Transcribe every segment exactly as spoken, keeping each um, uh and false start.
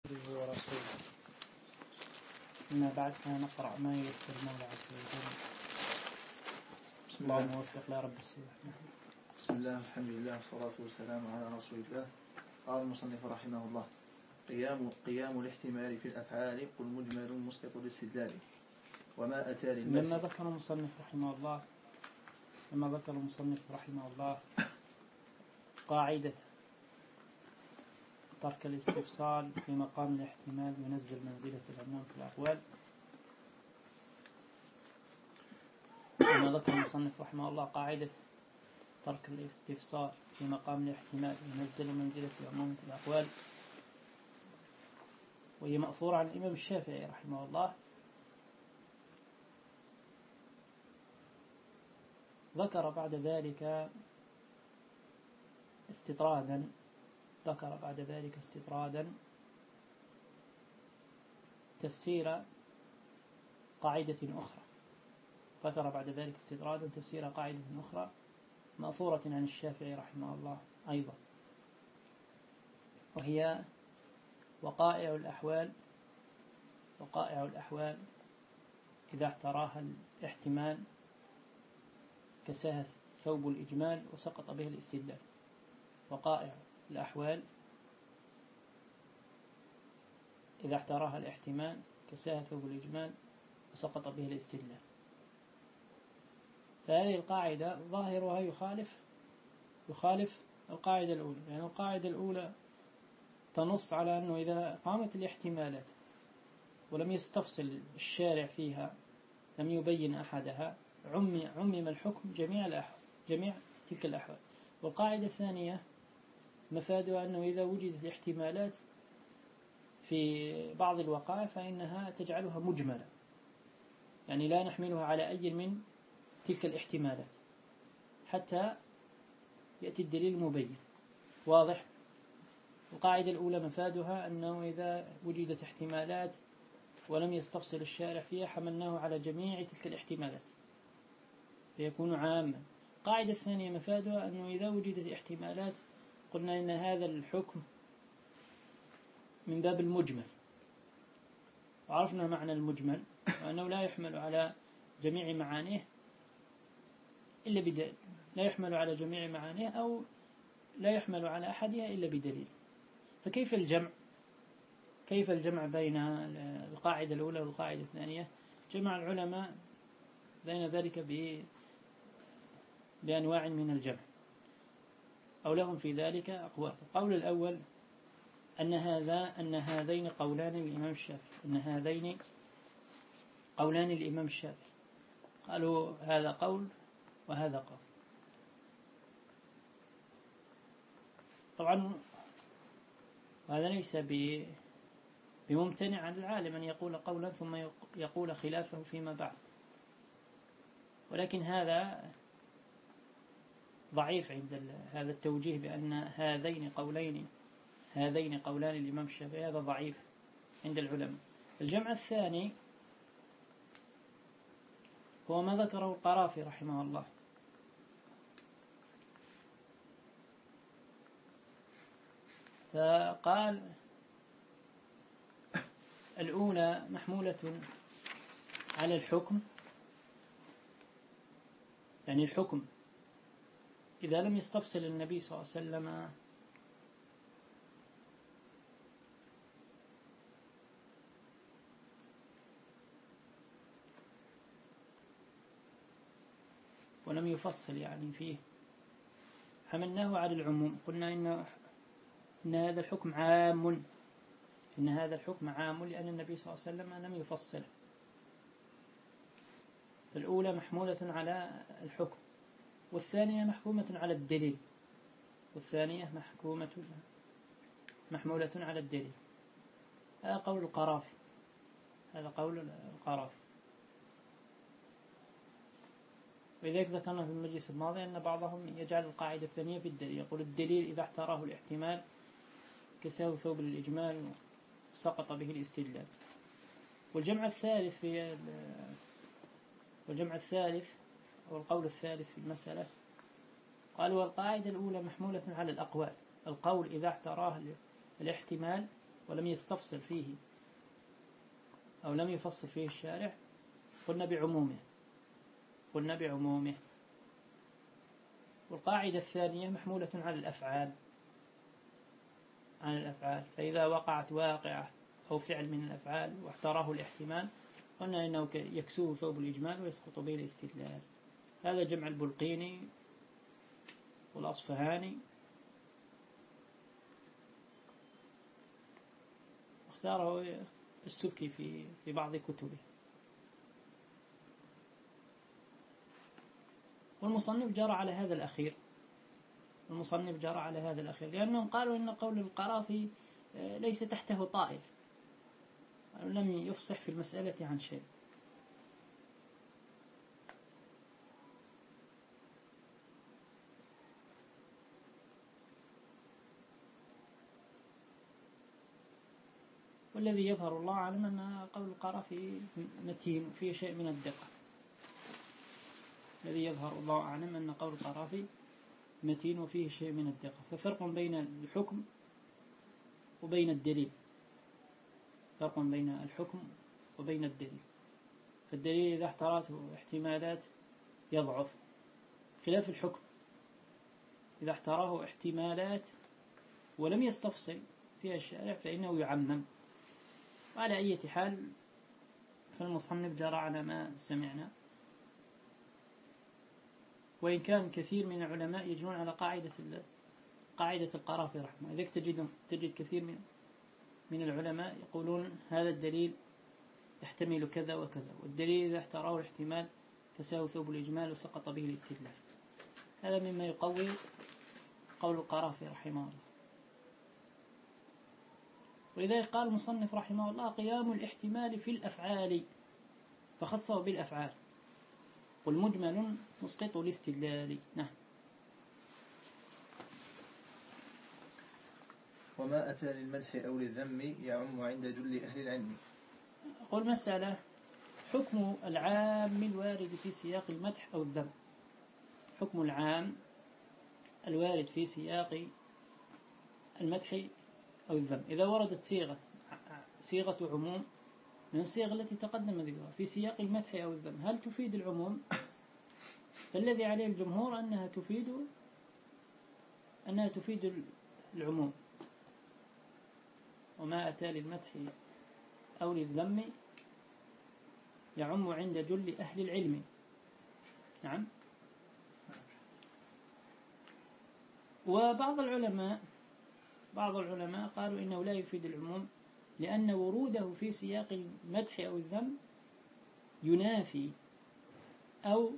ورسوله. أما بعد فنقرأ ما ييسر المولى عز وجل. الله موفق يا رب السلام. بسم الله الحمد لله والصلاة والسلام على رسول الله. قال المصنف رحمه الله: قيام قيام الاحتمال في الأفعال قل مجمل مسقط الاستدلال وما أتى للمثل. لما ذكر المصنف رحمه الله لما ذكر المصنف رحمه الله قاعدة ترك الاستفصال في مقام الاحتمال ينزل منزلة العموم في الأقوال. لما ذكر المصنف رحمه الله قاعدة ترك الاستفصال في مقام الاحتمال ينزل منزلة العموم في الأقوال، وهي مأثورة عن الإمام الشافعي رحمه الله. ذكر بعد ذلك استطرادا ذكر بعد ذلك استطرادا تفسير قاعدة أخرى ذكر بعد ذلك استطرادا تفسير قاعدة أخرى مأثورة عن الشافعي رحمه الله أيضا، وهي وقائع الأحوال وقائع الأحوال إذا احتراها الاحتمال كساه ثوب الإجمال وسقط به الاستدلال. وقائع الأحوال إذا احتراها الاحتمال كساه ثوب الإجمال وسقط به الاستدلال. فهذه القاعدة ظاهرها يخالف يخالف القاعدة الأولى، يعني القاعدة الأولى تنص على أنه إذا قامت الاحتمالات ولم يستفصل الشارع فيها لم يبين أحدها عمم الحكم جميع الأحوال جميع تلك الأحوال. والقاعدة الثانية مفادها أنه إذا وجدت الاحتمالات في بعض الوقائع فإنها تجعلها مجملة، يعني لا نحملها على أي من تلك الاحتمالات حتى يأتي الدليل المبين. واضح؟ القاعدة الأولى مفادها أنه إذا وجدت احتمالات ولم يستفصل الشارع فيها حملناه على جميع تلك الاحتمالات فيكون عاما. القاعدة الثانية مفادها أنه إذا وجدت احتمالات قلنا إن هذا الحكم من باب المجمل، وعرفنا معنى المجمل وأنه لا يحمل على جميع معانيه إلا بدليل، لا يحمل على جميع معانيه أو لا يحمل على أحدها إلا بدليل. فكيف الجمع كيف الجمع بين القاعدة الأولى والقاعدة الثانية؟ جمع العلماء بين ذلك بأنواع من الجمع أو لهم في ذلك أقوال. القول الأول أن هذا أن هذين قولان الإمام الشافعي أن هذين قولان الإمام الشافعي قالوا هذا قول وهذا قول. طبعا هذا ليس بممتنع عن العالم أن يقول قولا ثم يقول خلافه فيما بعد، ولكن هذا ضعيف عند هذا التوجيه بأن هذين قولين هذين قولان الإمام الشافعي، هذا ضعيف عند العلماء. الجمع الثاني هو ما ذكره القرافي رحمه الله، فقال الأولى محمولة على الحكم، يعني الحكم إذا لم يستفصل النبي صلى الله عليه وسلم ولم يفصل يعني فيه حملناه على العموم. قلنا إن إن هذا الحكم عام إن هذا الحكم عام لأن النبي صلى الله عليه وسلم لم يفصله. الأولى محمولة على الحكم والثانية محكومة على الدليل والثانية محكومة محمولة على الدليل. هذا قول القرافي هذا قول القرافي ولذلك ذكرنا في المجلس الماضي أن بعضهم يجعل القاعدة الثانية في الدليل، يقول الدليل إذا احتراه الاحتمال كساه ثوب الإجمال سقط به الاستدلال. والجمع الثالث في والجمع الثالث أو القول الثالث في المسألة قالوا القاعدة الأولى محمولة على الأقوال، القول إذا احتراه الاحتمال ولم يستفصل فيه أو لم يفصل فيه الشارع قلنا بعمومه قلنا بعمومه والقاعدة الثانية محمولة على الأفعال عن الأفعال، فإذا وقعت واقعة أو فعل من الأفعال واحتراه الاحتمال قلنا إنه يكسوه ثوب الإجمال ويسقط به الاستدلال. هذا جمع البلقيني والأصفهاني، واختاره السبكي في في بعض كتبه. والمصنف جرى على هذا الأخير المصنف جرى على هذا الأخير لأنهم قالوا إن قول القرافي ليس تحته طائف، لم يفصح في المسألة عن شيء. والذي يظهر الله أعلم أن قول القرافي متين وفيه شيء من الدقة. الذي يظهر الله أعلم أن قول القرافي متين وفيه شيء من الدقة. ففرق بين الحكم وبين الدليل فرق بين الحكم وبين الدليل. فالدليل إذا احتراته احتمالات يضعف، خلاف الحكم إذا احتراه احتمالات ولم يستفصل فيها الشارع فإنه يعمم. وعلى أي حال فالمصنف جرى على ما سمعنا، وإن كان كثير من العلماء يجرون على قاعدة قاعدة القرافي رحمه. إذا تجد تجد كثير من من العلماء يقولون هذا الدليل يحتمل كذا وكذا، والدليل إذا احتراه الاحتمال كساه ثوب الإجمال وسقط به الاستدلال. هذا مما يقوي قول القرافي رحمه الله. ولذلك قال المصنف رحمه الله قيام الاحتمال في الأفعال، فخصه بالأفعال، والمجمل مسقط الاستدلال. نعم. وما أتى للمدح أو للذم يعم عند جل أهل العلم. قل مسألة حكم العام الوارد في سياق المدح أو الذم. حكم العام الوارد في سياق المدح أو الذم إذا وردت صيغة صيغة عموم من الصيغ التي تقدم ذكرها في سياق المدح أو الذم، هل تفيد العموم؟ فالذي عليه الجمهور أنها تفيد أنها تفيد العموم. وما أتى للمدح أو للذم يعم عند جل أهل العلم. نعم. وبعض العلماء بعض العلماء قالوا إنه لا يفيد العموم، لأن وروده في سياق المدح أو الذم ينافي أو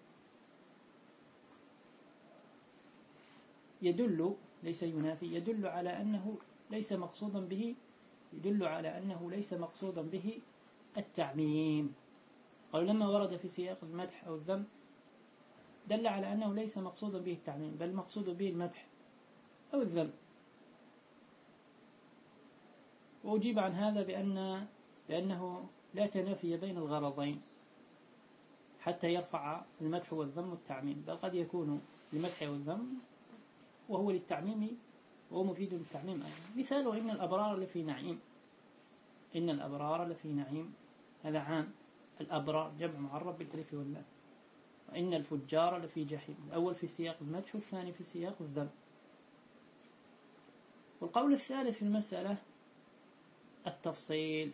يدل ليس ينافي يدل على أنه ليس مقصودا به يدل على أنه ليس مقصودا به التعميم. قالوا لما ورد في سياق المدح أو الذم دل على أنه ليس مقصودا به التعميم، بل مقصود به المدح أو الذم. وأجيب عن هذا بأن بأنه لا تنافي بين الغرضين حتى يرفع المدح والذم والتعميم، بل قد يكون المدح والذم وهو للتعميم وهو مفيد للتعميم أيضا. مثاله إن الأبرار لفي نعيم إن الأبرار لفي نعيم، هذا عام. الأبرار جمع معرب بالألف واللام. وإن الفجار لفي جحيم، الأول في سياق المدح والثاني في سياق الذم. والقول الثالث في المسألة التفصيل.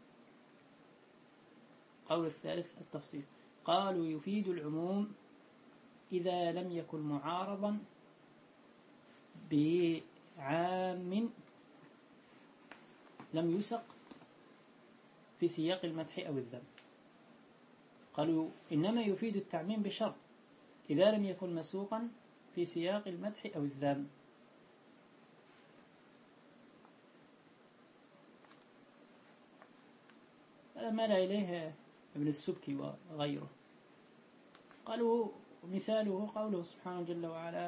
قول الثالث التفصيل قالوا يفيد العموم إذا لم يكن معارضا بعام لم يسق في سياق المدح أو الذم. قالوا إنما يفيد التعميم بشرط إذا لم يكن مسوقا في سياق المدح أو الذم. هذا مال إليه ابن السبكي وغيره. قالوا مثاله قوله سبحانه جل وعلا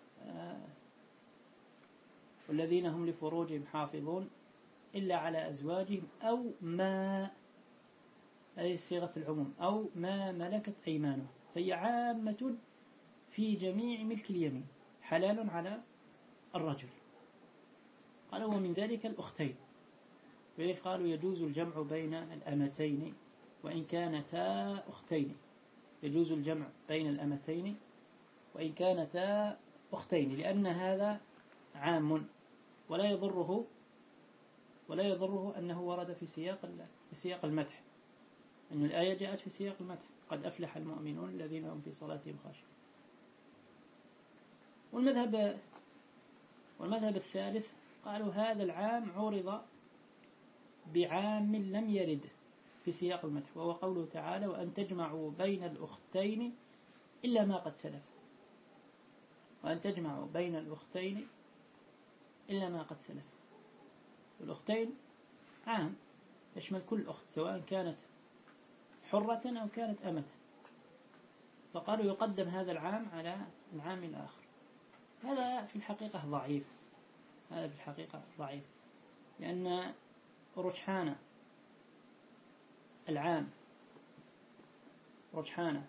والذين هم لفروجهم حافظون إلا على أزواجهم أو ما، هذه صيغة العموم، أو ما ملكت أيمانهم، فهي عامة في جميع ملك اليمين، حلال على الرجل. قال ومن ذلك الأختين، ولذلك قالوا يجوز الجمع بين الأمتين وإن كانتا أختين. يجوز الجمع بين الأمتين وإن كانتا أختين، لأن هذا عام ولا يضره ولا يضره أنه ورد في سياق في سياق المدح، أن الآية جاءت في سياق المدح: قد أفلح المؤمنون الذين هم في صلاتهم خاشعون. والمذهب والمذهب الثالث قالوا هذا العام عورض بعام لم يرد في سياق المدح، وهو قوله تعالى: وأن تجمعوا بين الأختين إلا ما قد سلف. وأن تجمعوا بين الأختين إلا ما قد سلف. الأختين عام يشمل كل أخت سواء كانت حرة أو كانت أمة، فقالوا يقدم هذا العام على العام الآخر. هذا في الحقيقة ضعيف هذا في الحقيقة ضعيف لأن رجحان العام رجحان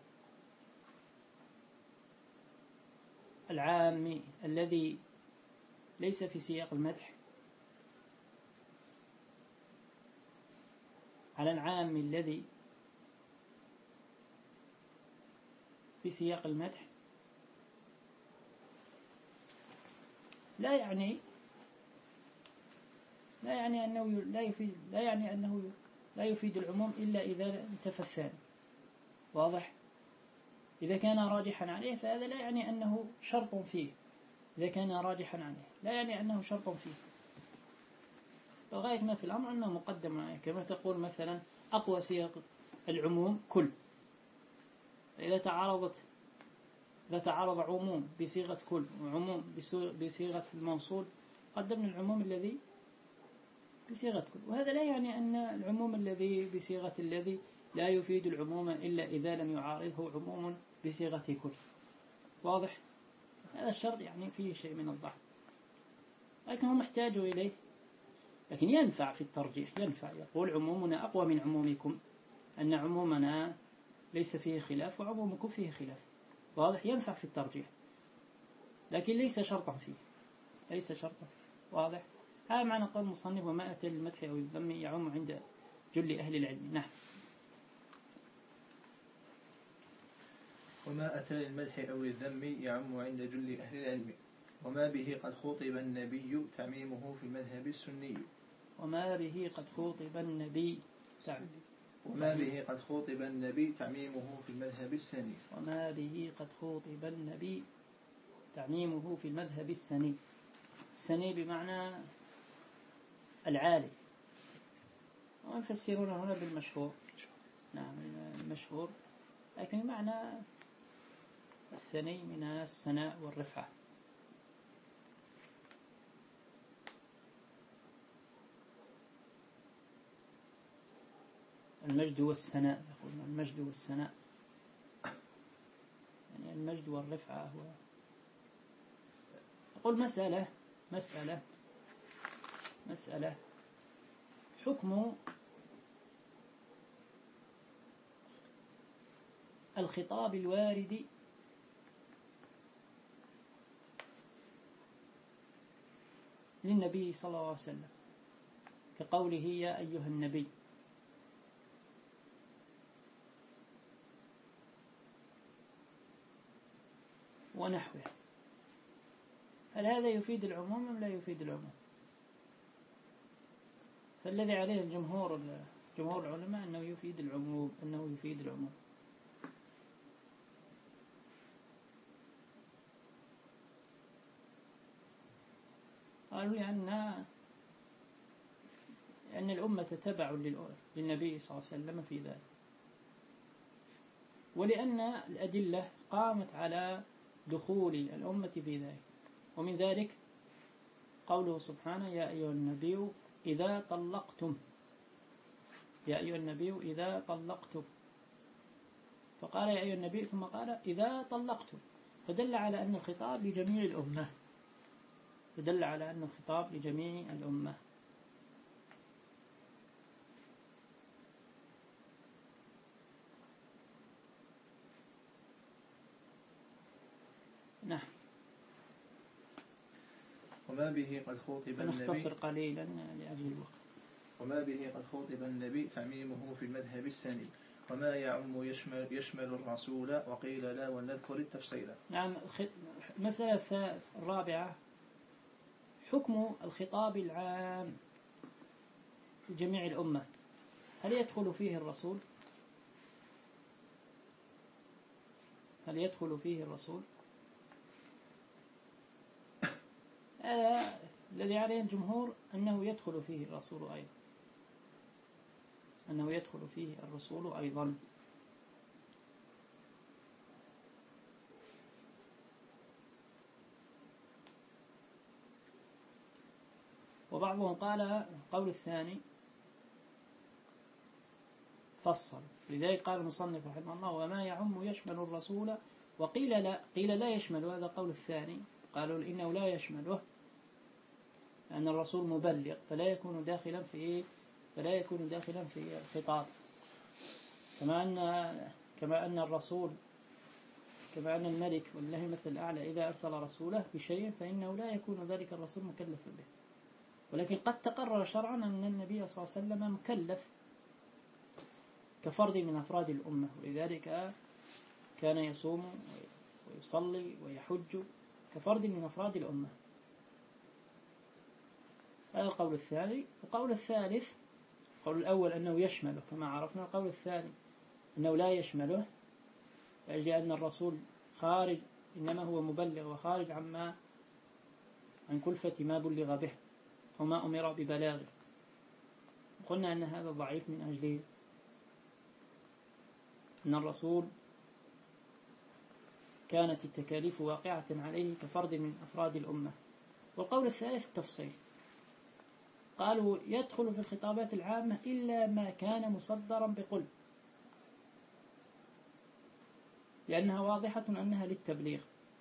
العام الذي ليس في سياق المدح على العام الذي في سياق المدح لا يعني لا يعني أنه لا يفيد لا يعني أنه لا يفيد العموم إلا إذا انتفى الثاني. واضح؟ إذا كان راجحا عليه فهذا لا يعني أنه شرط فيه. إذا كان راجحا عليه لا يعني أنه شرط فيه. فغاية ما في الأمر أنه مقدم عليه، كما تقول مثلا أقوى سياق العموم كل. فإذا تعارضت إذا تعارض عموم بصيغة كل وعموم بصيغة الموصول قدمنا العموم الذي بصيغة كل، وهذا لا يعني أن العموم الذي بصيغة الذي لا يفيد العموم إلا إذا لم يعارضه عموم بصيغة كل. واضح؟ هذا الشرط يعني فيه شيء من الضعف، لكن هم احتاجوا إليه، لكن ينفع في الترجيح. ينفع يقول عمومنا أقوى من عمومكم، أن عمومنا ليس فيه خلاف وعمومكم فيه خلاف. واضح؟ ينفع في الترجيح، لكن ليس شرطا فيه ليس شرطا. واضح؟ هذا معنى قول المصنف: وما أتى للمدح أو الذم يعم عند جل أهل العلم. نعم. وما أتى للمدح أو الذم يعم عند جل أهل العلم، وما به قد خوطب النبي تعميمه في المذهب السني. وما به قد خوطب النبي وما به قد خوطب النبي تعميمه في المذهب السني. وما به قد خوطب النبي تعميمه في المذهب السني. السني بمعنى العالي، ويفسرون هنا بالمشهور. نعم المشهور، لكن المعنى السني من السناء والرفعة. المجد والسناء، يقولون المجد والسناء، يعني المجد والرفعة. هو يقول مسألة مسألة مسألة حكم الخطاب الوارد للنبي صلى الله عليه وسلم، كقوله يا أيها النبي، ونحوه. هل هذا يفيد العموم أم لا يفيد العموم؟ فالذي عليه الجمهور جمهور العلماء أنه يفيد العموم أنه يفيد العموم قالوا لأن أن الأمة تبع للنبي صلى الله عليه وسلم في ذلك، ولأن الأدلة قامت على دخول الأمة في ذلك. ومن ذلك قوله سبحانه يا أيها النبي إذا طلقتم يا أيها النبي إذا طلقتم، فقال يا أيها النبي ثم قال إذا طلقتم، فدل على أن الخطاب لجميع الأمة فدل على أن الخطاب لجميع الأمة. نعم. وما به قد خوطب النبي. سنختصر قليلا لأجل الوقت. وما به قد خوطب النبي تعميمه في المذهب السني. وما يعم يشمل, يشمل الرسول وقيل لا ولنذكر التفصيل. نعم. مسألة الرابعة حكم الخطاب العام لجميع الأمة، هل يدخل فيه الرسول؟ هل يدخل فيه الرسول؟ هذا الذي عليه الجمهور أنه يدخل فيه الرسول أيضا، أنه يدخل فيه الرسول أيضا. وبعضهم قال القول الثاني فصل، لذلك قال المصنف رحمه الله وما يعم يشمل الرسول وقيل لا، قيل لا يشمل، هذا القول الثاني، قالوا إنه لا يشمله أن الرسول مبلغ فلا يكون داخلا في فلا يكون داخلا في الخطاب، كما أن كما أن الرسول كما أن الملك ولله المثل الأعلى إذا أرسل رسوله بشيء فإنه لا يكون ذلك الرسول مكلفا به، ولكن قد تقرر شرعا أن النبي صلى الله عليه وسلم مكلف كفرد من أفراد الأمة، ولذلك كان يصوم ويصلي ويحج كفرد من أفراد الأمة. هذا القول الثاني. القول الثالث، القول الأول أنه يشمله كما عرفنا، القول الثاني أنه لا يشمله لأجل أن الرسول خارج، إنما هو مبلغ وخارج عما عن كلفة ما بلغ به وما أمر ببلاغه. قلنا أن هذا ضعيف من أجل أن الرسول كانت التكاليف واقعة عليه كفرد من أفراد الأمة. والقول الثالث التفصيل، قالوا يدخل في الخطابات العامة إلا ما كان مصدرا بقل، لأنها واضحة أنها للتبليغ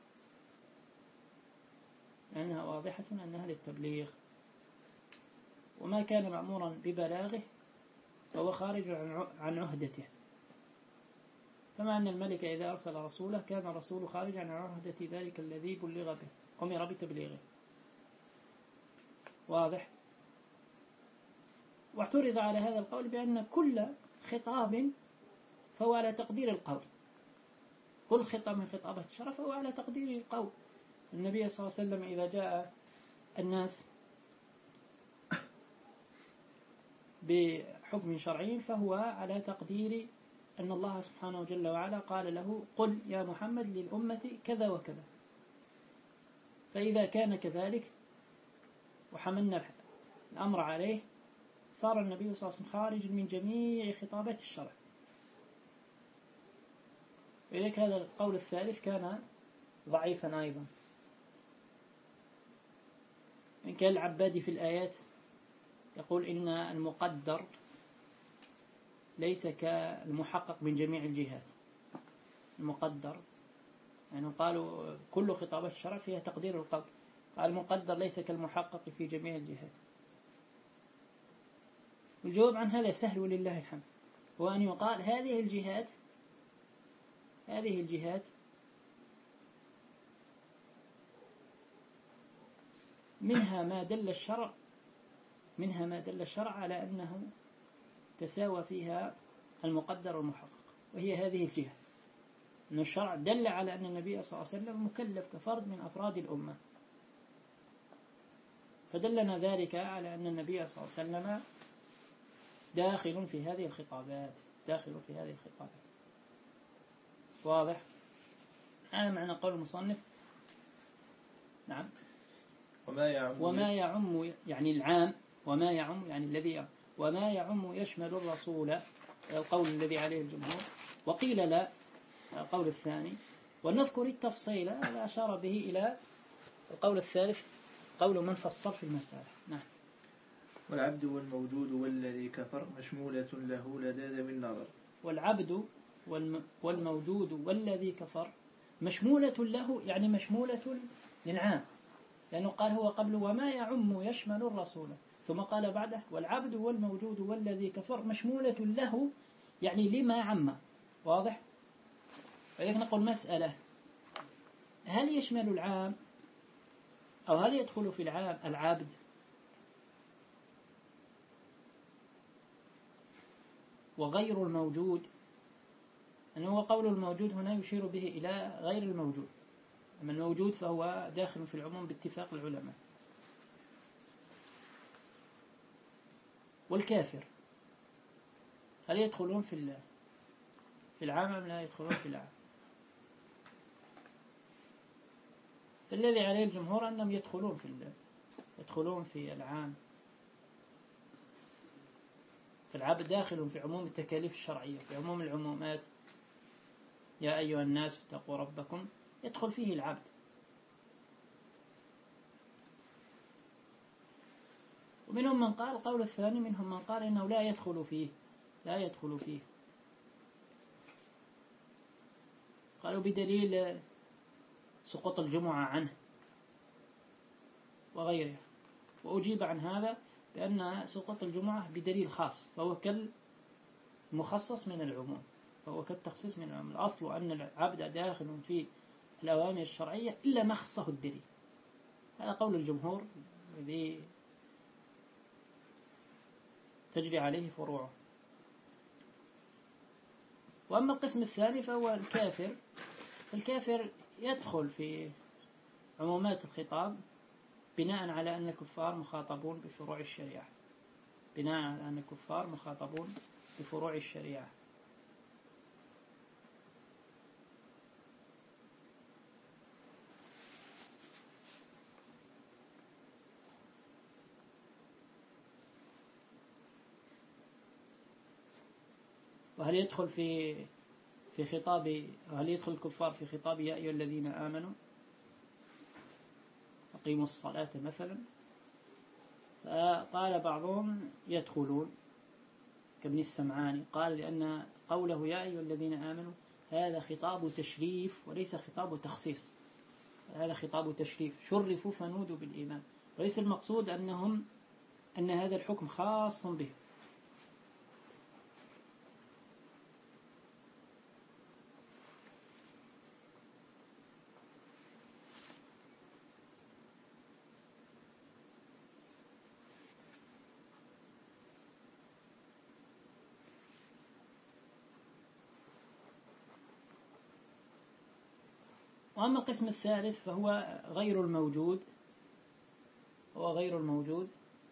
لأنها واضحة أنها للتبليغ وما كان مأمورا ببلاغه فهو خارج عن عهدته، كما أن الملك إذا أرسل رسوله كان الرسول خارج عن عهدة ذلك الذي بلغ به أمر بتبليغه. واضح؟ واعترض على هذا القول بأن كل خطاب فهو على تقدير القول، كل خطاب من خطابات الشرع فهو على تقدير القول. النبي صلى الله عليه وسلم إذا جاء الناس بحكم شرعي فهو على تقدير أن الله سبحانه جل وعلا قال له قل يا محمد للأمة كذا وكذا، فإذا كان كذلك وحملنا الأمر عليه صار النبي صلى الله عليه وسلم خارج من جميع خطابات الشرع. ولذلك هذا القول الثالث كان ضعيفا أيضا. إن كان العبادي في الآيات يقول إن المقدر ليس كالمحقق من جميع الجهات، المقدر يعني قالوا كل خطابات الشرع فيها تقدير القول، قال المقدر ليس كالمحقق في جميع الجهات. الجواب عن هذا سهل ولله الحمد، هو أن يقال هذه الجهات هذه الجهات منها ما دل الشرع منها ما دل الشرع على أنه تساوى فيها المقدر والمحقق، وهي هذه الجهة أن الشرع دل على أن النبي صلى الله عليه وسلم مكلف كفرد من أفراد الأمة، فدلنا ذلك على أن النبي صلى الله عليه وسلم داخل في هذه الخطابات داخل في هذه الخطابات. واضح؟ هذا معنى قول المصنف. نعم. وما يعم وما يعم يعني العام، وما يعم يعني الذي يعم، وما يعم يشمل الرسول، القول الذي عليه الجمهور. وقيل لا، القول الثاني. ونذكر التفصيل، هذا أشار به إلى القول الثالث، قول من فصل في المسألة. نعم. والعبد والموجود والذي كفر مشمولة له لدى ذوي النظر. والعبد والموجود والذي كفر مشمولة له، يعني مشمولة للعام، لأنه قال هو قبل وما يعم يشمل الرسول، ثم قال بعده والعبد والموجود والذي كفر مشمولة له، يعني لما عم. واضح؟ فإذا نقول مسألة، هل يشمل العام أو هل يدخل في العام العبد؟ وغير الموجود، أنه قول الموجود هنا يشير به إلى غير الموجود، أما الموجود فهو داخل في العموم باتفاق العلماء. والكافر هل يدخلون في في العام أم لا يدخلون في العام؟ فالذي عليه الجمهور أنهم يدخلون في يدخلون في العام، فالعبد داخل في عموم التكاليف الشرعية، في عموم العمومات. يا أيها الناس اتقوا ربكم يدخل فيه العبد. ومنهم من قال القول الثاني، منهم من قال إنه لا يدخل فيه، لا يدخل فيه، قالوا بدليل سقوط الجمعة عنه وغيره. وأجيب عن هذا بأن سقوط الجمعة بدليل خاص، فهو كالمخصص من العموم، فهو كالتخصيص من العموم. الأصل أن العبد داخل في الأوامر الشرعية إلا ما خصه الدليل. هذا قول الجمهور الذي تجري عليه فروعه. وأما القسم الثاني فهو الكافر. الكافر يدخل في عمومات الخطاب بناء على أن الكفار مخاطبون بفروع الشريعة، بناء على أن الكفار مخاطبون بفروع الشريعة. وهل يدخل في في خطاب هل يدخل الكفار في خطاب يا أيها الذين آمنوا أقيموا الصلاة مثلا؟ فقال بعضهم يدخلون كابن السمعاني، قال لأن قوله يا أيها الذين آمنوا هذا خطاب تشريف وليس خطاب تخصيص، هذا خطاب تشريف، شرفوا فنودوا بالإيمان، وليس المقصود أنهم أن هذا الحكم خاص به. وأما القسم الثالث فهو غير الموجود، هو غير الموجود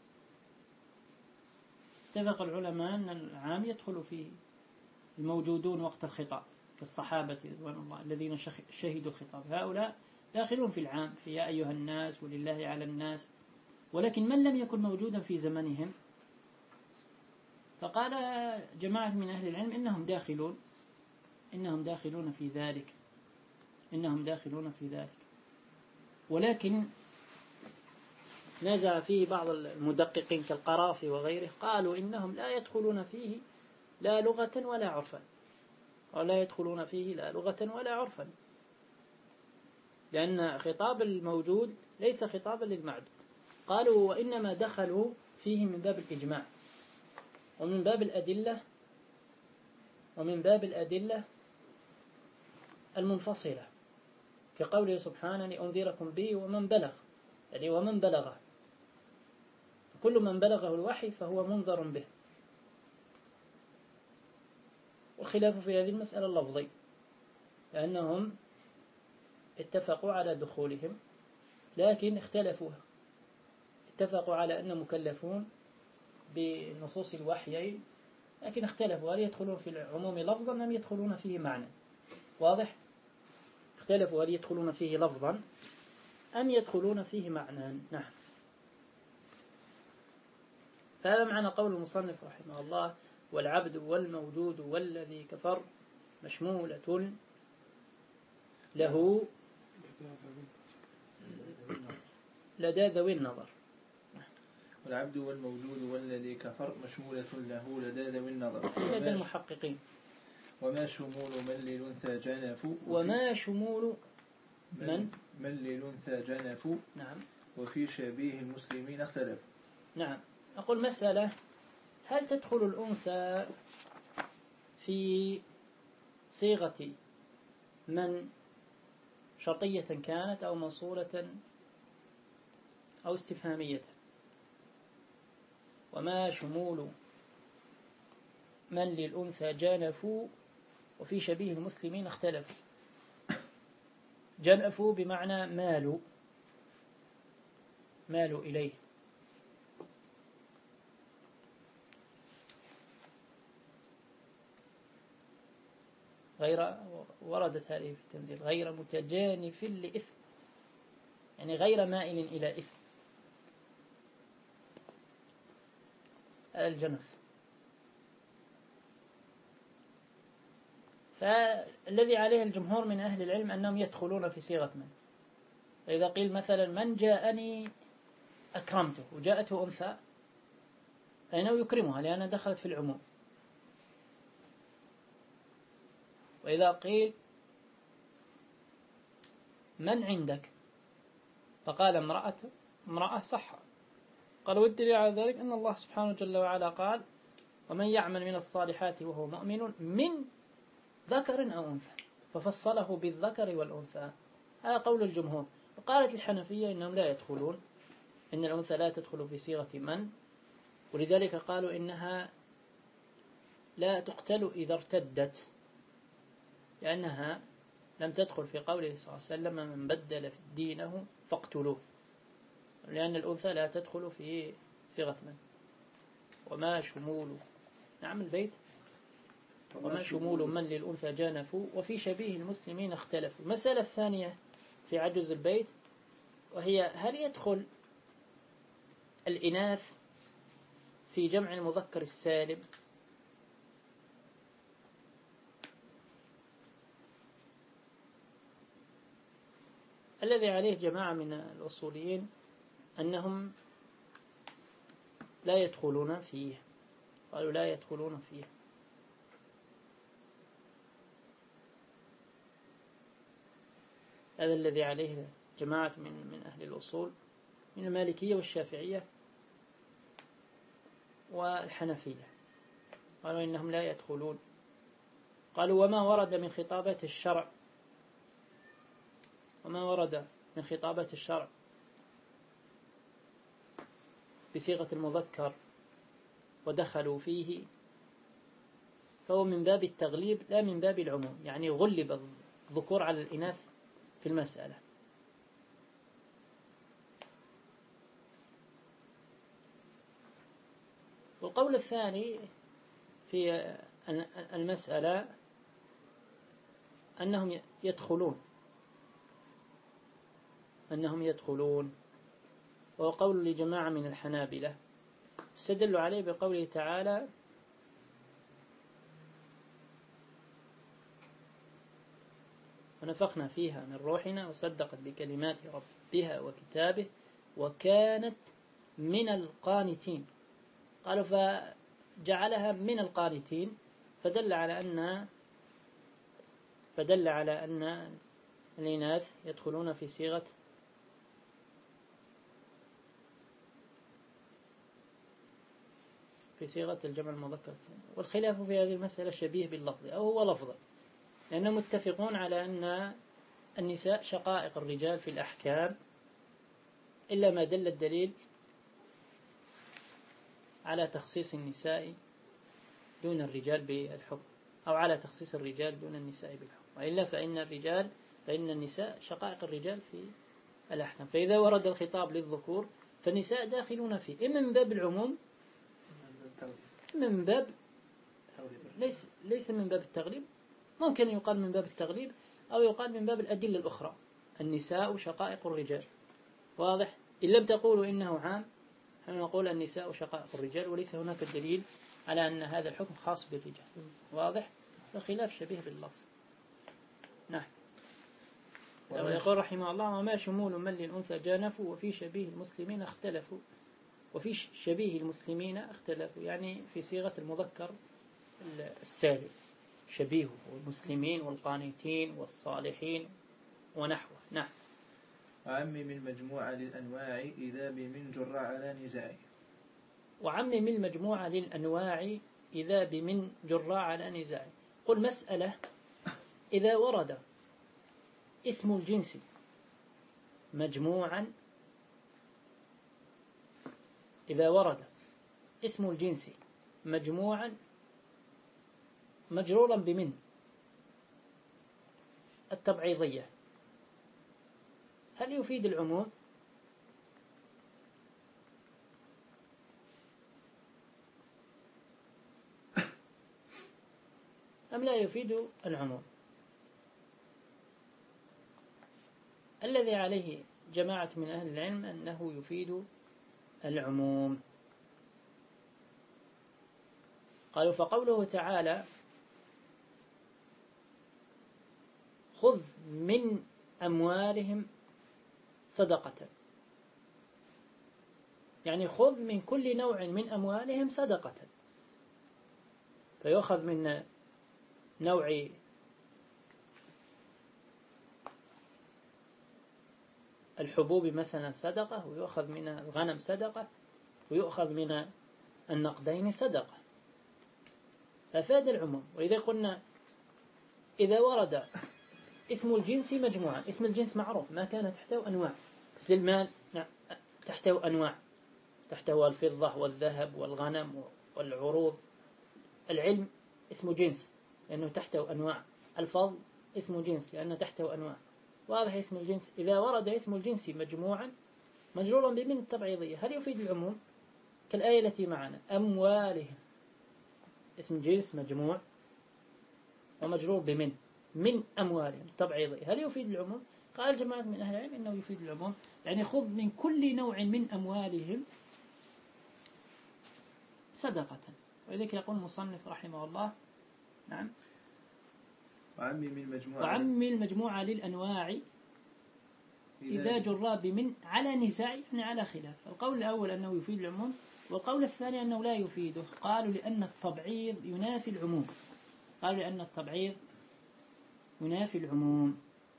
اتفق العلماء أن العام يدخل فيه الموجودون وقت الخطاب كالصحابة رضوان الله الذين شهدوا الخطاب، هؤلاء داخلون في العام، في يا أيها الناس ولله على الناس. ولكن من لم يكن موجودا في زمنهم فقال جماعة من أهل العلم إنهم داخلون إنهم داخلون في ذلك إنهم داخلون في ذلك ولكن نزع فيه بعض المدققين كالقرافي وغيره، قالوا إنهم لا يدخلون فيه لا لغة ولا عرفا، ولا يدخلون فيه لا لغة ولا عرفا، لأن خطاب الموجود ليس خطابا للمعدوم. قالوا وإنما دخلوا فيه من باب الإجماع ومن باب الأدلة ومن باب الأدلة المنفصلة، كقوله سبحانه لأنذركم به ومن بلغ، يعني ومن بلغه، كل من بلغه الوحي فهو منذر به. والخلاف في هذه المسألة اللفظي، لأنهم اتفقوا على دخولهم لكن اختلفوا، اتفقوا على أن مكلفون بنصوص الوحيين لكن اختلفوا هل يدخلون في العموم لفظا أم يدخلون فيه معنى. واضح؟ اختلفوا هل يدخلون فيه لفظا أم يدخلون فيه معنى. نعم. فهذا معنى قول المصنف رحمه الله والعبد والموجود والذي كفر مشمولة له لدى ذوي النظر. والعبد والموجود والذي كفر مشمولة له لدى ذوي النظر لدى المحققين. وما شمول من للأنثى جنف وما شمول من من للأنثى جنف. نعم. وفي شبيه المسلمين اختلف. نعم. أقول مسألة، هل تدخل الأنثى في صيغة من شرطية كانت أو موصولة أو استفهامية؟ وما شمول من للأنثى جانفوا وفي شبيه المسلمين اختلفوا. جنفوا بمعنى مالوا مالوا إليه. غير وردت هذه في التنزيل غير متجانف لإثم، يعني غير مائل إلى إثم. الجنف. فالذي عليه الجمهور من أهل العلم أنهم يدخلون في صيغة من. فإذا قيل مثلا من جاءني أكرمته وجاءته أنثى فإنه يكرمها لأنها دخلت في العموم. وإذا قيل من عندك فقال امرأة امرأة صح. قال والدليل على ذلك أن الله سبحانه جل وعلا قال ومن يعمل من الصالحات وهو مؤمن من ذكر أو أنثى، ففصله بالذكر والأنثى. هذا قول الجمهور. وقالت الحنفية إنهم لا يدخلون، إن الأنثى لا تدخل في صيغة من، ولذلك قالوا إنها لا تقتل إذا ارتدت، لأنها لم تدخل في قوله صلى الله عليه وسلم من بدل في دينه فاقتلوه، لأن الأنثى لا تدخل في صيغة من. وما شمول نعم البيت وما شمول من للأنثى جانفوا وفي شبيه المسلمين اختلفوا. المسألة الثانية في عجز البيت وهي هل يدخل الإناث في جمع المذكر السالم؟ الذي عليه جماعة من الأصوليين أنهم لا يدخلون فيه، قالوا لا يدخلون فيه. هذا الذي عليه جماعة من من أهل الأصول من المالكية والشافعية والحنفية، قالوا إنهم لا يدخلون. قالوا وما ورد من خطابات الشرع وما ورد من خطابات الشرع بصيغة المذكر ودخلوا فيه فهو من باب التغليب لا من باب العموم، يعني غلب الذكور على الإناث في المسألة. والقول الثاني في المسألة أنهم يدخلون أنهم يدخلون وهو قول لجماعة من الحنابلة استدلوا عليه بقوله تعالى ونفخنا فيها من روحنا وصدقت بكلمات ربها وكتابه وكانت من القانتين. قالوا فجعلها من القانتين فدل على أن فدل على أن الإناث يدخلون في صيغة في صيغة الجمع المذكر السالم. والخلاف في هذه المسألة شبيه باللفظ أو هو لفظ، لأنهم متفقون على أن النساء شقائق الرجال في الأحكام إلا ما دل الدليل على تخصيص النساء دون الرجال بالحكم أو على تخصيص الرجال دون النساء بالحكم، وإلا فإن الرجال فإن النساء شقائق الرجال في الأحكام. فإذا ورد الخطاب للذكور فالنساء داخلون فيه إما من باب العموم من باب ليس ليس من باب التغليب، ممكن يقال من باب التغليب أو يقال من باب الأدلة الأخرى النساء شقائق الرجال. واضح؟ إن لم تقولوا إنه عام نقول النساء شقائق الرجال وليس هناك دليل على أن هذا الحكم خاص بالرجال. واضح؟ الخلاف شبيه باللفظ. نعم. يقول رحمه الله وما شمول من للأنثى جانفوا وفي شبيه المسلمين اختلفوا. وفي شبيه المسلمين اختلفوا يعني في صيغة المذكر السالم شبيه والمسلمين والقانتين والصالحين ونحوه. نعم. وعمم المجموعة للأنواع إذا بمن جر على نزاع. وعمم المجموعة للأنواع إذا بمن جر على نزاع. قل مسألة إذا ورد اسم الجنس مجموعا إذا ورد اسم الجنس مجموعا مجرورا بمن التبعيضية، هل يفيد العموم؟ أم لا يفيد العموم؟ الذي عليه جماعة من أهل العلم أنه يفيد العموم. قالوا فقوله تعالى خذ من أموالهم صدقة، يعني خذ من كل نوع من أموالهم صدقة، فيأخذ من نوع الحبوب مثلا صدقة، ويؤخذ من الغنم صدقة، ويؤخذ من النقدين صدقة، ففاد العموم. وإذا قلنا إذا ورد اسم الجنس مجموعة، اسم الجنس معروف ما كان تحته أنواع، مثل المال تحته أنواع، تحته الفضة والذهب والغنم والعروض. العلم اسم جنس لأنه تحته أنواع، الفضل اسم جنس لأنه تحته أنواع، واضح اسم الجنس. إذا ورد اسم الجنس مجموعا مجرورا بمن التبعيضية، هل يفيد العموم؟ كالآية التي معنا أموالهم، اسم جنس مجموع ومجرور بمن، من أموالهم تبعيضية، هل يفيد العموم؟ قال جماعة من أهل العلم إنه يفيد العموم، يعني خذ من كل نوع من أموالهم صدقة. ولذلك يقول المصنف رحمه الله نعم وعمي المجموعة وعمي المجموعة للأنواع إذا جرى بمن على نزاع، يعني على خلاف. القول الأول أنه يفيد العموم، والقول الثاني أنه لا يفيده. قالوا لأن التبعيض ينافي العموم، قالوا لأن التبعيض ينافي العموم.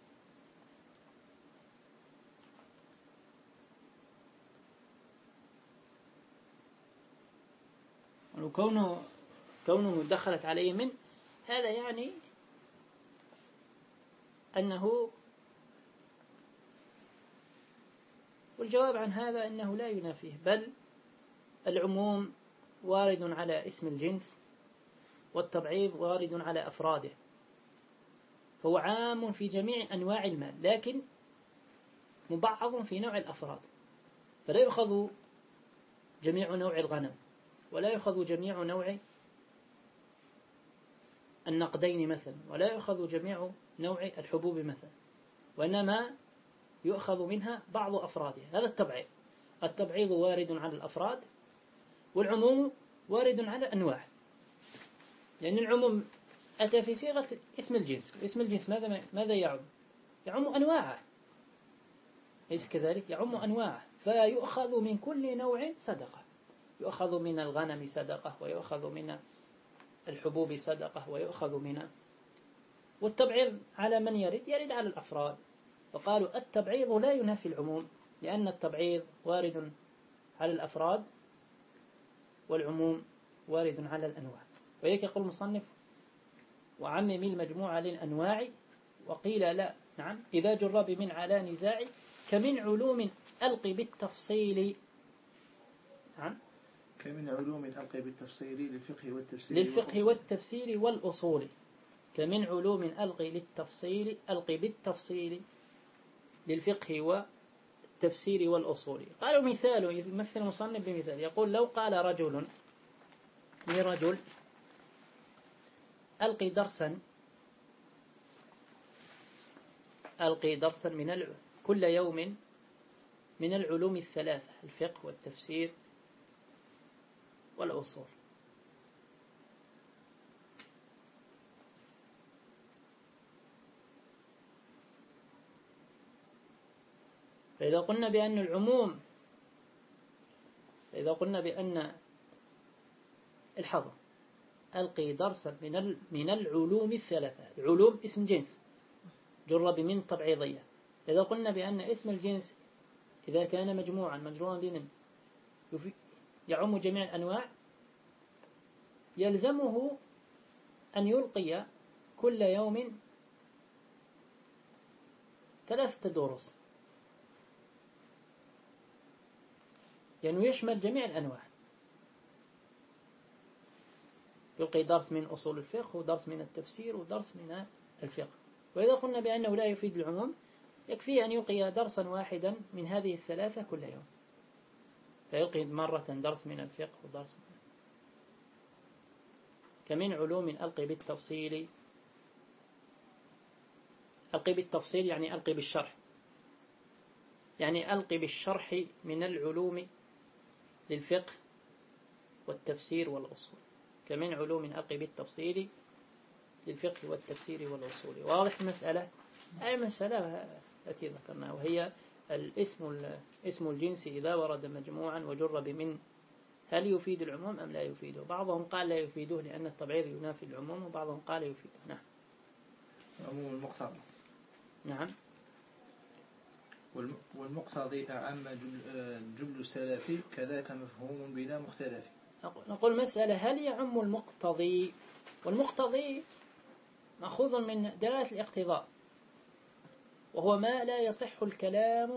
وكونه كونه دخلت عليه من، هذا يعني أنه، والجواب عن هذا أنه لا ينافيه، بل العموم وارد على اسم الجنس، والتبعيض وارد على أفراده، فهو عام في جميع أنواع المال لكن مبعض في نوع الأفراد، فلا يؤخذ جميع نوع الغنم، ولا يؤخذ جميع نوع النقدين مثلا، ولا يؤخذ جميع نوع الحبوب مثلا، وإنما يؤخذ منها بعض أفرادها. هذا التبعيض. التبعيض وارد على الأفراد، والعموم وارد على الأنواع، لأن العموم أتى في صيغة اسم الجنس، اسم الجنس ماذا ماذا يعم؟ يعم أنواعه، ليس كذلك؟ يعم أنواعه، فيؤخذ من كل نوع صدقة، يؤخذ من الغنم صدقة، ويؤخذ من الحبوب صدقة، ويؤخذ من، والتبعيض على من يرد؟ يرد على الأفراد. وقالوا التبعيض لا ينافي العموم، لأن التبعيض وارد على الأفراد، والعموم وارد على الأنواع. وهيك يقول المصنف وعمم المجموعة للأنواع. وقيل لا، نعم إذا جر بمن على نزاع كمن علوم ألقي بالتفصيل، نعم كمن علوم ألقي بالتفصيل للفقه والتفسير للفقه والتفسير والأصول، كمن علوم ألقي للتفصيل ألقي بالتفصيل للفقه والتفسير والأصول. قالوا مثال، يمثل المصنف بمثال، يقول لو قال رجل لرجل ألقي درسا ألقي درسا من كل يوم من العلوم الثلاثة، الفقه والتفسير والأصول. فإذا قلنا بأن العموم، فإذا قلنا بأن الحظر ألقي درسا من من العلوم الثلاثة، العلوم اسم جنس جر بمن تبعيضية، إذا قلنا بأن اسم الجنس إذا كان مجموعا مجرورا بمن يعم جميع الأنواع، يلزمه أن يلقي كل يوم ثلاثة دروس، لأنه يعني يشمل جميع الأنواع. يلقي درس من أصول الفقه ودرس من التفسير ودرس من الفقه. وإذا قلنا بأنه لا يفيد العموم يكفي أن يلقي درسا واحدا من هذه الثلاثة كل يوم، فيلقي مرة درس من الفقه ودرس من كمن علوم ألقي بالتفصيل. ألقي بالتفصيل يعني ألقي بالشرح، يعني ألقي بالشرح من العلوم للفقه والتفسير والأصول. كمن علوم ألقي بالتفصيل للفقه والتفسير والأصول. واضح المسألة؟ أي مسألة التي ذكرناها، وهي الاسم اسم الجنس إذا ورد مجموعا وجر بمن هل يفيد العموم أم لا يفيده؟ بعضهم قال لا يفيده لأن التبعيض ينافي العموم، وبعضهم قال يفيده. نعم. عموم المقتضى. نعم. والمقتضي أعم جمل السلف كذاك مفهوم بلا مختلف. نقول مسألة هل يعم المقتضي، والمقتضي مأخوذ من دلالة الاقتضاء، وهو ما لا يصح الكلام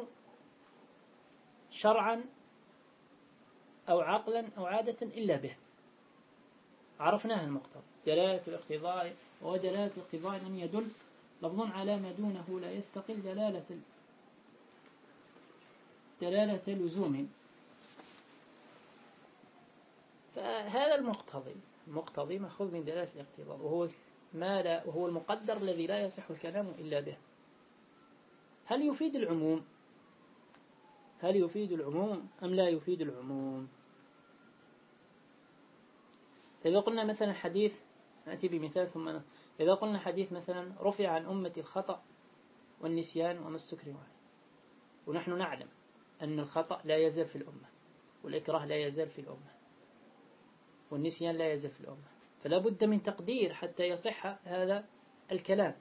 شرعا أو عقلا أو عادة إلا به. عرفناها المقتضى دلالة الاقتضاء، ودلالة الاقتضاء أن يدل لفظ على ما دونه لا يستقل دلالة دلالة لزوم. فهذا المقتضي المقتضي مأخوذ من دلالة الاقتضاء، وهو ما لا وهو المقدر الذي لا يصح الكلام إلا به. هل يفيد العموم؟ هل يفيد العموم أم لا يفيد العموم؟ إذا قلنا مثلا حديث، نأتي بمثال ثم ن... إذا قلنا حديث مثلا رفع عن أمة الخطأ والنسيان وما استكرهوا عليه، ونحن نعلم أن الخطأ لا يزال في الأمة، والإكراه لا يزال في الأمة، والنسيان لا يزال في الأمة، فلا بد من تقدير حتى يصح هذا الكلام.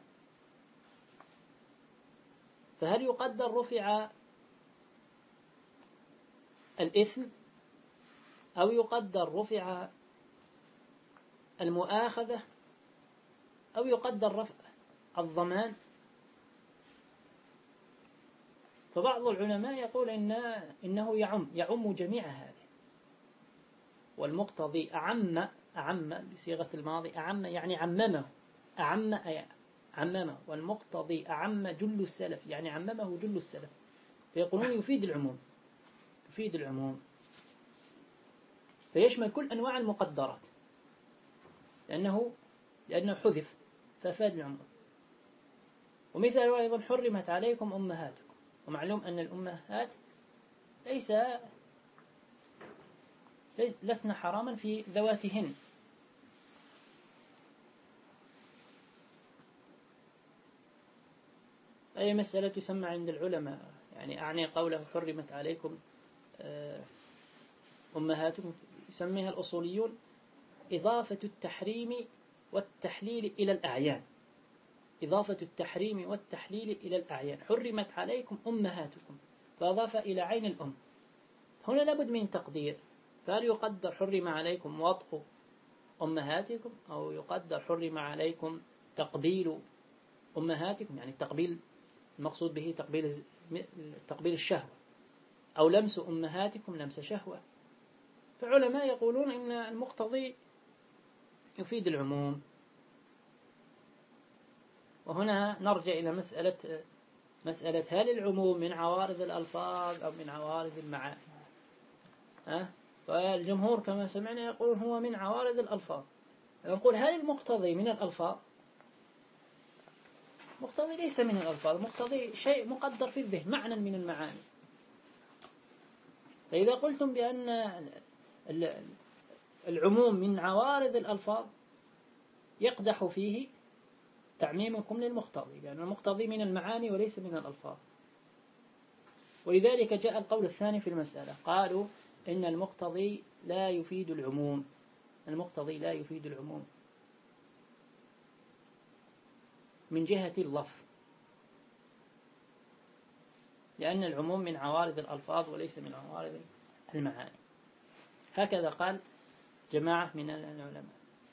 فهل يقدر رفع الإثم، أو يقدر رفع المؤاخذة، أو يقدر رفع الضمان؟ فبعض العلماء يقول إن إنه يعم يعم جميع هذه. والمقتضي أعم أعم بصيغة الماضي، أعم يعني عممه، أعم أي عممه، والمقتضي أعم جل السلف يعني عممه جل السلف، فيقولون يفيد العموم يفيد العموم فيشمل كل أنواع المقدرات، لأنه لأنه حذف ففاد العموم. ومثال أيضا حرمت عليكم أمهاتكم، ومعلوم أن الأمهات ليس لسنا حراما في ذواتهن، أي مسألة تسمى عند العلماء، يعني أعني قوله حرمت عليكم أمهاتكم يسميها الأصوليون إضافة التحريم والتحليل إلى الأعيان. إضافة التحريم والتحليل إلى الأعيان، حرمت عليكم أمهاتكم فأضاف إلى عين الأم. هنا لابد من تقدير، فهل يقدر حرم عليكم وطء أمهاتكم، أو يقدر حرم عليكم تقبيل أمهاتكم، يعني التقبيل المقصود به تقبيل تقبيل الشهوة، أو لمس أمهاتكم لمس شهوة. فعلماء يقولون إن المقتضي يفيد العموم. وهنا نرجع إلى مسألة مسألة هل العموم من عوارض الألفاظ أو من عوارض المعاني؟ ها؟ فالجمهور كما سمعنا يقولون هو من عوارض الألفاظ. نقول هل المقتضي من الألفاظ؟ مقتضي ليس من الألفاظ، مقتضي شيء مقدر في الذهن، معنى من المعاني. فإذا قلتم بأن العموم من عوارض الألفاظ يقدح فيه تعميمكم للمقتضي، لأن المقتضي من المعاني وليس من الألفاظ. ولذلك جاء القول الثاني في المسألة، قالوا إن المقتضي لا يفيد العموم المقتضي لا يفيد العموم من جهة اللفظ، لأن العموم من عوارض الألفاظ وليس من عوارض المعاني. هكذا قال جماعة من العلماء.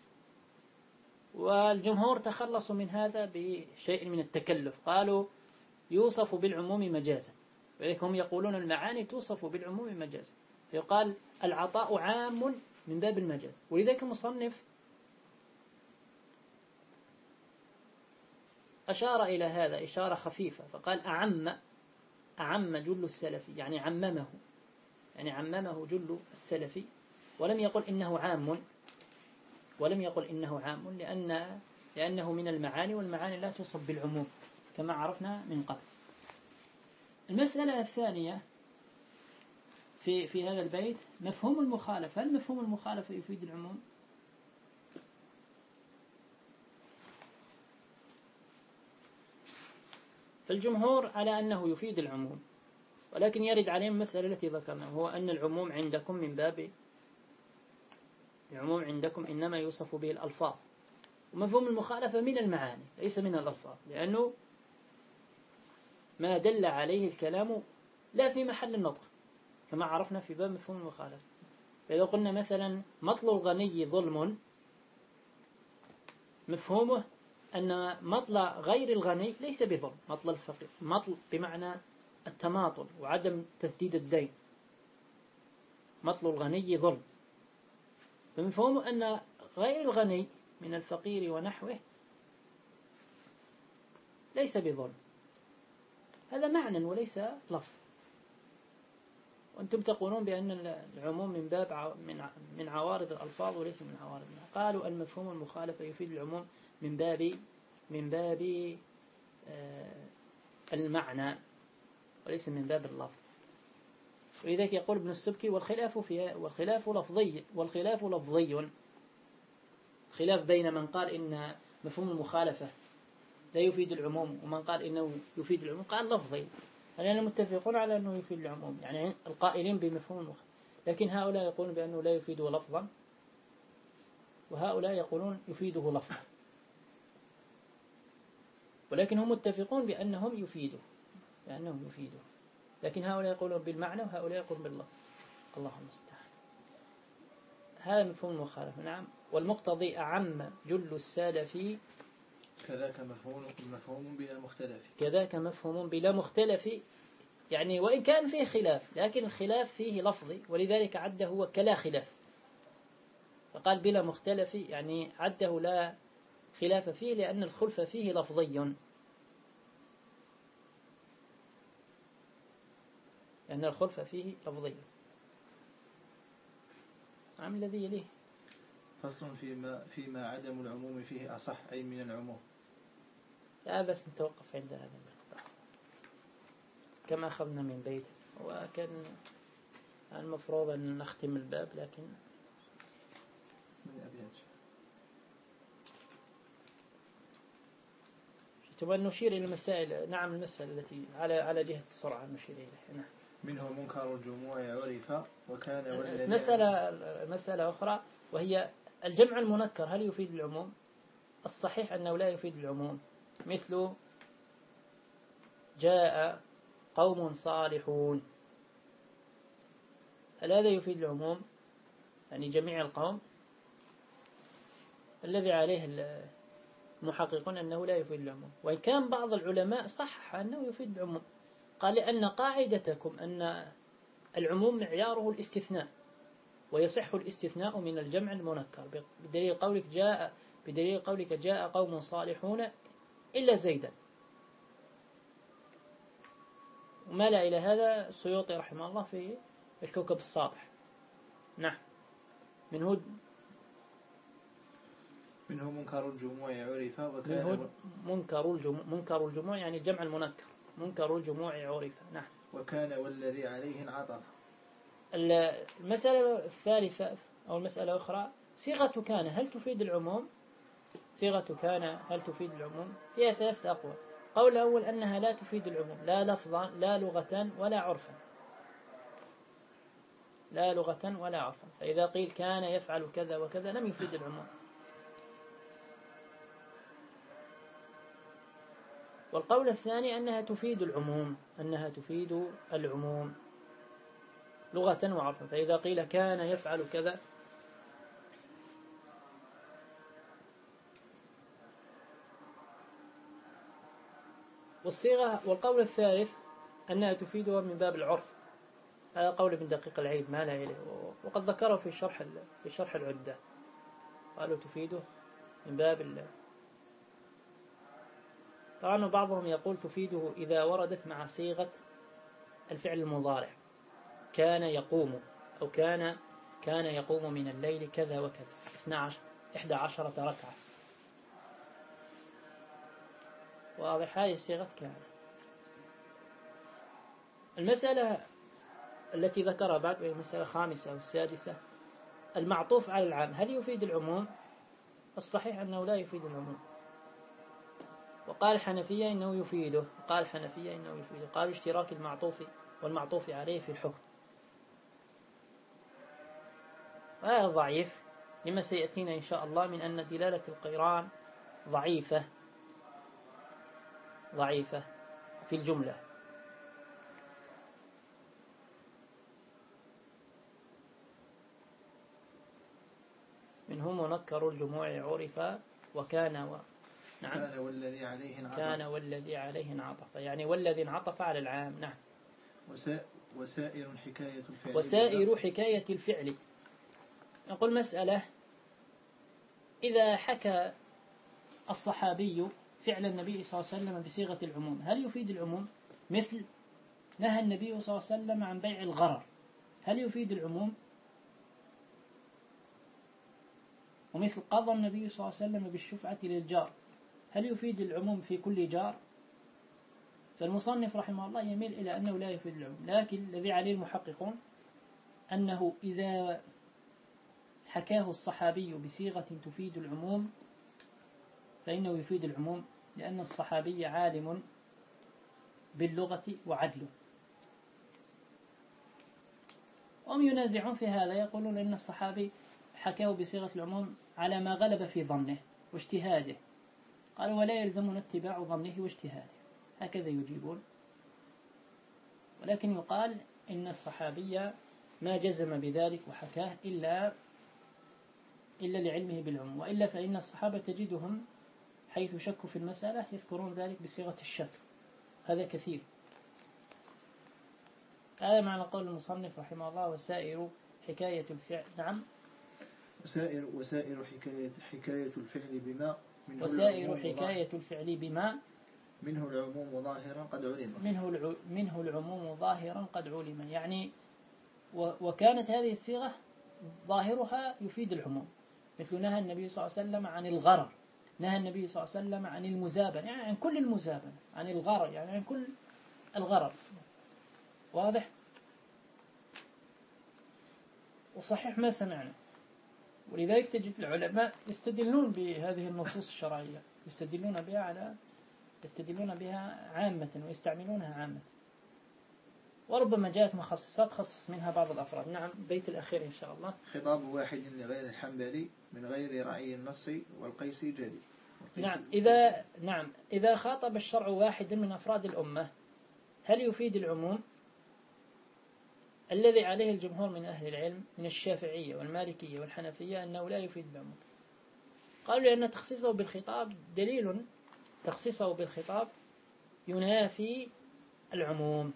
والجمهور تخلصوا من هذا بشيء من التكلف، قالوا يوصف بالعموم مجازا، ولذلك هم يقولون المعاني توصف بالعموم مجازا، فيقال العطاء عام من باب المجاز. ولذلك المصنف أشار إلى هذا إشارة خفيفة فقال أعم أعم جل السلفي يعني عممه يعني عممه جل السلفي ولم يقل إنه عام ولم يقل إنه عام لأن لأنه من المعاني والمعاني لا تصب بالعموم كما عرفنا من قبل. المسألة الثانية في في هذا البيت مفهوم المخالفة. هل مفهوم المخالفة يفيد العموم؟ فالجمهور على أنه يفيد العموم ولكن يرد عليهم المسألة التي ذكرنا هو أن العموم عندكم من باب العموم عندكم إنما يوصف به الألفاظ ومفهوم المخالفة من المعاني ليس من الألفاظ لأنه ما دل عليه الكلام لا في محل النطق كما عرفنا في باب مفهوم المخالفة. فإذا قلنا مثلا مطل الغني ظلم مفهومه أن مطل غير الغني ليس بظلم مطل الفقير مطل بمعنى التماطل وعدم تسديد الدين مطل الغني ظلم فمفهومه أن غير الغني من الفقير ونحوه ليس بظلم هذا معنى وليس لفظ. وأنتم تقولون بأن العموم من باب من عوارض الألفاظ وليس من عوارض المعنى. قالوا المفهوم المخالفة يفيد العموم من باب من باب المعنى وليس من باب اللفظ. ولذلك يقول ابن السبكي والخلاف فيها والخلاف لفظي والخلاف لفظي خلاف بين من قال إن مفهوم المخالفة لا يفيد العموم ومن قال إنه يفيد العموم قال لفظي. لأننا متفقون على أنه يفيد العموم يعني القائلين بمفهوم المخالفة لكن هؤلاء يقولون بأنه لا يفيده لفظا وهؤلاء يقولون يفيده لفظا ولكن هم متفقون بأنهم يفيده بأنهم يفيده لكن هؤلاء يقولون بالمعنى وهؤلاء يقولون باللفظ. الله المستعان. هذا مفهوم المخالفة. نعم. والمقتضي أعم جل السلف كذاك مفهوم مفهوم بلا مختلف كذاك مفهوم بلا مختلف يعني وإن كان فيه خلاف لكن الخلاف فيه لفظي ولذلك عده هو كلا خلاف فقال بلا مختلف يعني عده لا خلاف فيه لأن الخلف فيه لفظي لأن الخلف فيه لفظي. عام الذي يليه فصل فيما فيما عدم العموم فيه أصح أي من العموم. لا بس نتوقف عند هذا المقطع كما أخذنا من بيت وكان المفروض أن نختم الباب لكن ثم نشير إلى المسائل. نعم المسألة التي على على جهة السرعة نشير إليها. نعم. منه منكر الجموع عرف وكان والذي مسألة مسألة أخرى وهي الجمع المنكر هل يفيد العموم؟ الصحيح أنه لا يفيد العموم مثل جاء قوم صالحون هل هذا يفيد العموم يعني جميع القوم؟ الذي عليه المحققون أنه لا يفيد العموم وإن كان بعض العلماء صح أنه يفيد العموم قال لأن قاعدتكم أن العموم معياره الاستثناء ويصح الاستثناء من الجمع المنكر بدليل قولك جاء بدليل قولك جاء قوم صالحون إلا زيدا وما لا إلى هذا السيوطي رحمه الله في الكوكب الساطع. نعم. منه منه منكر الجموع عرف وكان منه منكر الجموع منكر الجموع يعني الجمع المنكر منكر الجموع عرف. نعم. وكان والذي عليه انعطف. المسألة الثالثة أو المسألة الأخرى صيغة كان هل تفيد العموم؟ صيغة كان هل تفيد العموم؟ فيها ثلاثة أقوال. قول الأول أنها لا تفيد العموم لا لفظا لا لغة ولا عرفا لا لغة ولا عرفا فإذا قيل كان يفعل كذا وكذا لم يفيد العموم. والقول الثاني أنها تفيد العموم أنها تفيد العموم لغة وعرفا فإذا قيل كان يفعل كذا والصيغة. والقول الثالث أنها تفيدها من باب العرف هذا قول ابن دقيق العيد ما لا إليه وقد ذكره في شرح في شرح العدة قالوا تفيده من باب طبعا بعضهم يقول تفيده إذا وردت مع صيغة الفعل المضارع، كان يقوم، أو كان كان يقوم من الليل كذا وكذا، إحدى عشرة ركعة. واضح، هذه صيغة كان. المسألة التي ذكرها بعد، وهي المسألة الخامسة والسادسة، المعطوف على العام هل يفيد العموم؟ الصحيح أنه لا يفيد العموم. وقال الحنفية إنه يفيده، وقال الحنفية إنه يفيده، قالوا اشتراك المعطوف والمعطوف عليه في الحكم. وهذا ضعيف لما سيأتينا إن شاء الله من أن دلالة القيران ضعيفة ضعيفة في الجملة. منهم منكر الجموع عرف وكان و... نعم. كان والذي عليه انعطف. كان والذي عليه انعطف، يعني والذي انعطف على العام. نعم. وسا... وسائر حكاية الفعل. وسائر حكاية الفعل. نقول مسألة: إذا حكى الصحابي فعل النبي صلى الله عليه وسلم بصيغة العموم هل يفيد العموم؟ مثل نهى النبي صلى الله عليه وسلم عن بيع الغرر، هل يفيد العموم؟ ومثل قضى النبي صلى الله عليه وسلم بالشفعة للجار، هل يفيد العموم في كل جار؟ فالمصنف رحمه الله يميل إلى أنه لا يفيد العموم، لكن الذي عليه المحققون أنه إذا حكاه الصحابي بصيغة تفيد العموم فإنه يفيد العموم، لأن الصحابي عالم باللغة وعدل. هم ينازعون في هذا، يقولون أن الصحابي حكاه بصيغة العموم على ما غلب في ظنه واجتهاده، قالوا ولا يلزمنا اتباع ظنه واجتهاده، هكذا يجيبون. ولكن يقال إن الصحابي ما جزم بذلك وحكاه إلا إلا لعلمه بالعموم، وإلا فإن الصحابة تجدهم حيث شكوا في المسألة يذكرون ذلك بصيغة الشك، هذا كثير. هذا معنى قول المصنف رحمه الله: وسائر حكاية الفعل. نعم. وسائر وسائر حكاية حكاية الفعل بما منه وسائر حكاية الفعل بما منه العموم ظاهرا قد علم منه منه العموم ظاهرا قد علم، يعني وكانت هذه الصيغة ظاهرها يفيد العموم، مثل نهى النبي صلى الله عليه وسلم عن الغرر، نهى النبي صلى الله عليه وسلم عن المزابنة، يعني عن كل المزابنة، عن الغرر يعني عن كل الغرر. واضح؟ وصحيح ما سمعنا. ولذلك تجد العلماء يستدلون بهذه النصوص الشرعية، يستدلون بها على يستدلون بها عامة ويستعملونها عامة، وربما جاءت مخصصات خصص منها بعض الأفراد. نعم. بيت الأخير إن شاء الله: خطاب واحد لغير الحنبلي من غير رعي النص والقيسي جلي. نعم. إذا نعم إذا خاطب الشرع واحد من أفراد الأمة هل يفيد العموم؟ الذي عليه الجمهور من أهل العلم من الشافعية والمالكية والحنفية أنه لا يفيد العموم. قالوا لأن تخصيصه بالخطاب دليل تخصيصه بالخطاب ينافي العموم.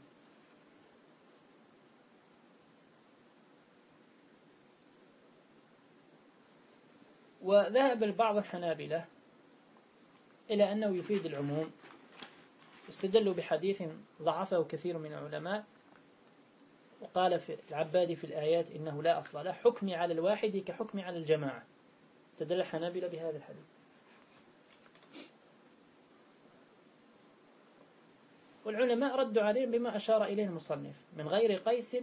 وذهب البعض الحنابلة إلى أنه يفيد العموم، استدلوا بحديث ضعفه كثير من العلماء، وقال في العبادي في الآيات إنه لا أصل له، حكمي على الواحد كحكمي على الجماعة. استدل الحنابلة بهذا الحديث. والعلماء ردوا عليهم بما أشار إليه المصنف: من غير قيس،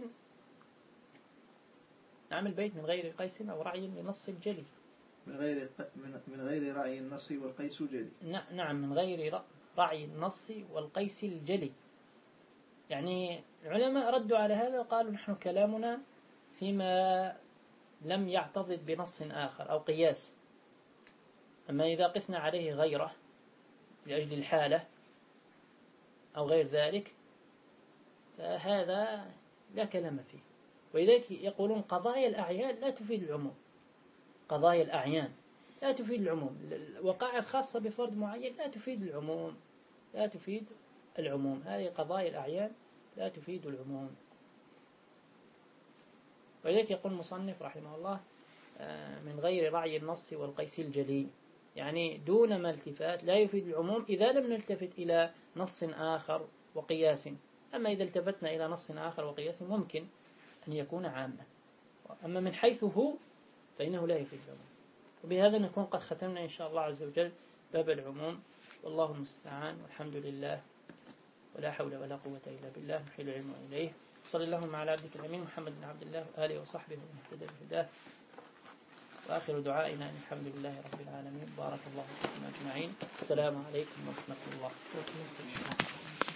نعم البيت: من غير قيس أو رعي لنص الجلي. من غير من غير رعي النص والقيس جلي. نعم، من غير رعي النص والقيس الجلي. يعني العلماء ردوا على هذا وقالوا نحن كلامنا فيما لم يعتضد بنص آخر أو قياس، أما إذا قسنا عليه غيره لأجل الحالة أو غير ذلك فهذا لا كلام فيه. ولذلك يقولون قضايا الأعيان لا تفيد العموم، قضايا الأعيان لا تفيد العموم، الوقائع الخاصة بفرد معين لا تفيد العموم، لا تفيد العموم، هذه قضايا الأعيان لا تفيد العموم. ولذلك يقول المصنف رحمه الله: من غير رعي النص والقيس الجلي. يعني دون ما التفات لا يفيد العموم إذا لم نلتفت إلى نص آخر وقياس. أما إذا التفتنا إلى نص آخر وقياس ممكن أن يكون عاما، أما من حيث هو فإنه لا يفيد العموم. وبهذا نكون قد ختمنا إن شاء الله عز وجل باب العموم، والله المستعان، والحمد لله، ولا حول ولا قوة إلا بالله، نحيل العلم إليه. صلى اللهم على عبدك الأمين محمد بن عبد الله وآله وصحبه ومن اهتدى بهداه، وآخر دعائنا أن الحمد لله رب العالمين. بارك الله فيكم أجمعين. السلام عليكم ورحمة الله.